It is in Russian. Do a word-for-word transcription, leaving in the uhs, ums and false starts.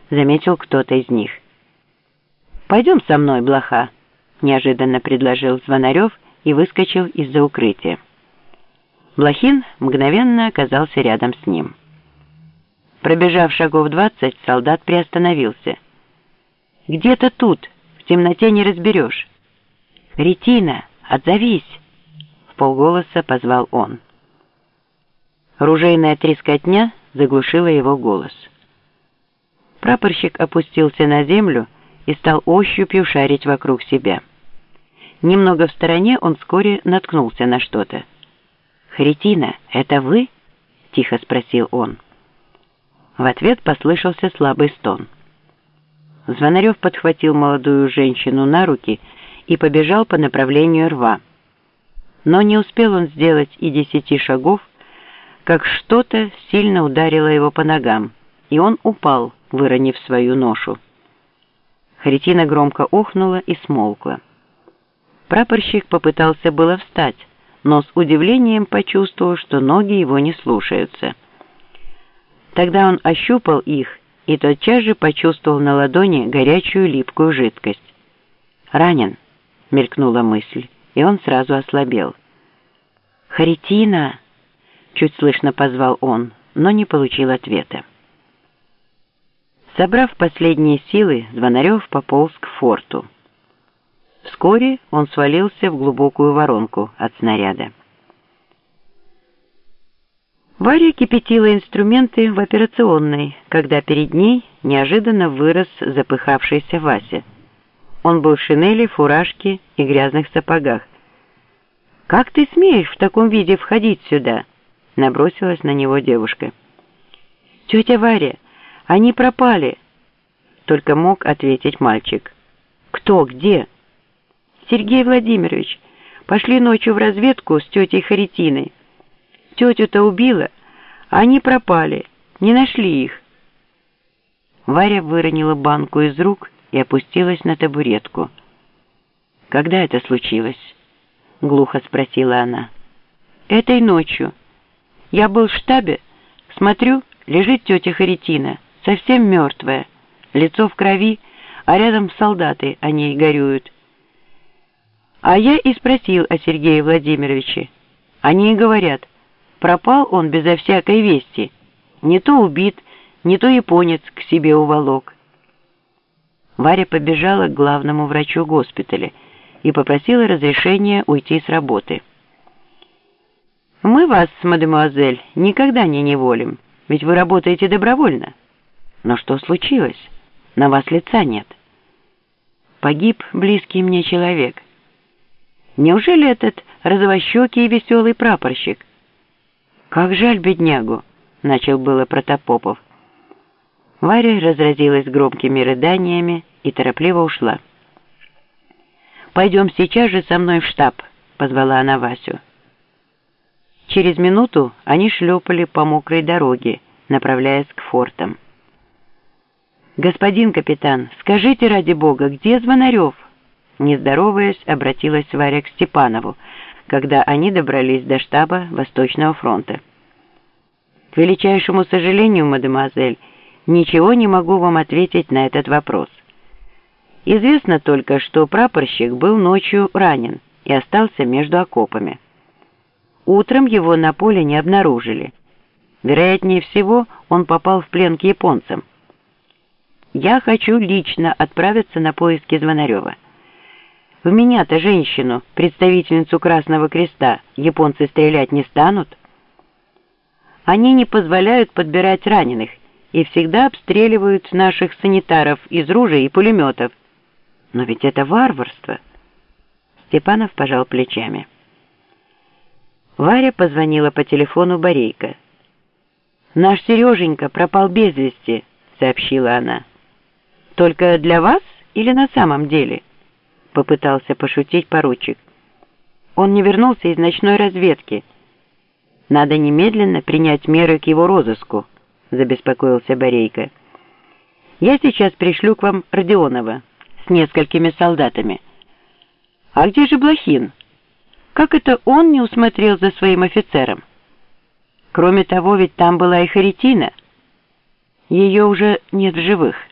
заметил кто-то из них. «Пойдем со мной, блоха», — неожиданно предложил Звонарев и выскочил из-за укрытия. Блохин мгновенно оказался рядом с ним. Пробежав шагов двадцать, солдат приостановился. «Где-то тут, в темноте не разберешь». «Ретина, отзовись!» — вполголоса позвал он. Ружейная трескотня заглушила его голос. Прапорщик опустился на землю и стал ощупью шарить вокруг себя. Немного в стороне он вскоре наткнулся на что-то. «Хретина, это вы?» — тихо спросил он. В ответ послышался слабый стон. Звонарев подхватил молодую женщину на руки и побежал по направлению рва. Но не успел он сделать и десяти шагов, как что-то сильно ударило его по ногам, и он упал, выронив свою ношу. Хретина громко охнула и смолкла. Прапорщик попытался было встать, но с удивлением почувствовал, что ноги его не слушаются. Тогда он ощупал их и тотчас же почувствовал на ладони горячую липкую жидкость. «Ранен», — мелькнула мысль, и он сразу ослабел. «Хретина!» — чуть слышно позвал он, но не получил ответа. Собрав последние силы, Звонарев пополз к форту. Вскоре он свалился в глубокую воронку от снаряда. Варя кипятила инструменты в операционной, когда перед ней неожиданно вырос запыхавшийся Вася. Он был в шинели, фуражке и грязных сапогах. «Как ты смеешь в таком виде входить сюда?» — набросилась на него девушка. «Тетя Варя, они пропали!» — только мог ответить мальчик. «Кто? Где?» «Сергей Владимирович, пошли ночью в разведку с тетей Харитиной. Тетю-то убила, а они пропали, не нашли их». Варя выронила банку из рук и опустилась на табуретку. «Когда это случилось?» — глухо спросила она. «Этой ночью. Я был в штабе, смотрю, лежит тетя Харитина, совсем мертвая, лицо в крови, а рядом солдаты о ней горюют. А я и спросил о Сергее Владимировиче. Они и говорят, пропал он безо всякой вести, не то убит, не то японец к себе уволок». Варя побежала к главному врачу госпиталя и попросила разрешения уйти с работы. «Мы вас, мадемуазель, никогда не неволим, ведь вы работаете добровольно. Но что случилось? На вас лица нет. Погиб близкий мне человек. Неужели этот розовощекий и веселый прапорщик?» «Как жаль беднягу», — начал было Протопопов. Варя разразилась громкими рыданиями и торопливо ушла. «Пойдем сейчас же со мной в штаб», — позвала она Васю. Через минуту они шлепали по мокрой дороге, направляясь к фортам. «Господин капитан, скажите ради бога, где Звонарев?» Не здороваясь, обратилась Варя к Степанову, когда они добрались до штаба Восточного фронта. «К величайшему сожалению, мадемуазель, ничего не могу вам ответить на этот вопрос. Известно только, что прапорщик был ночью ранен и остался между окопами. Утром его на поле не обнаружили. Вероятнее всего, он попал в плен к японцам. Я хочу лично отправиться на поиски Звонарева. В меня-то, женщину, представительницу Красного Креста, японцы стрелять не станут. Они не позволяют подбирать раненых и всегда обстреливают наших санитаров из ружей и пулеметов. Но ведь это варварство!» Степанов пожал плечами. Варя позвонила по телефону Борейко. «Наш Сереженька пропал без вести», — сообщила она. «Только для вас или на самом деле?» — попытался пошутить поручик. «Он не вернулся из ночной разведки. Надо немедленно принять меры к его розыску», — забеспокоился Борейко. «Я сейчас пришлю к вам Родионова с несколькими солдатами». «А где же Блохин? Как это он не усмотрел за своим офицером? Кроме того, ведь там была и Харитина. Ее уже нет в живых».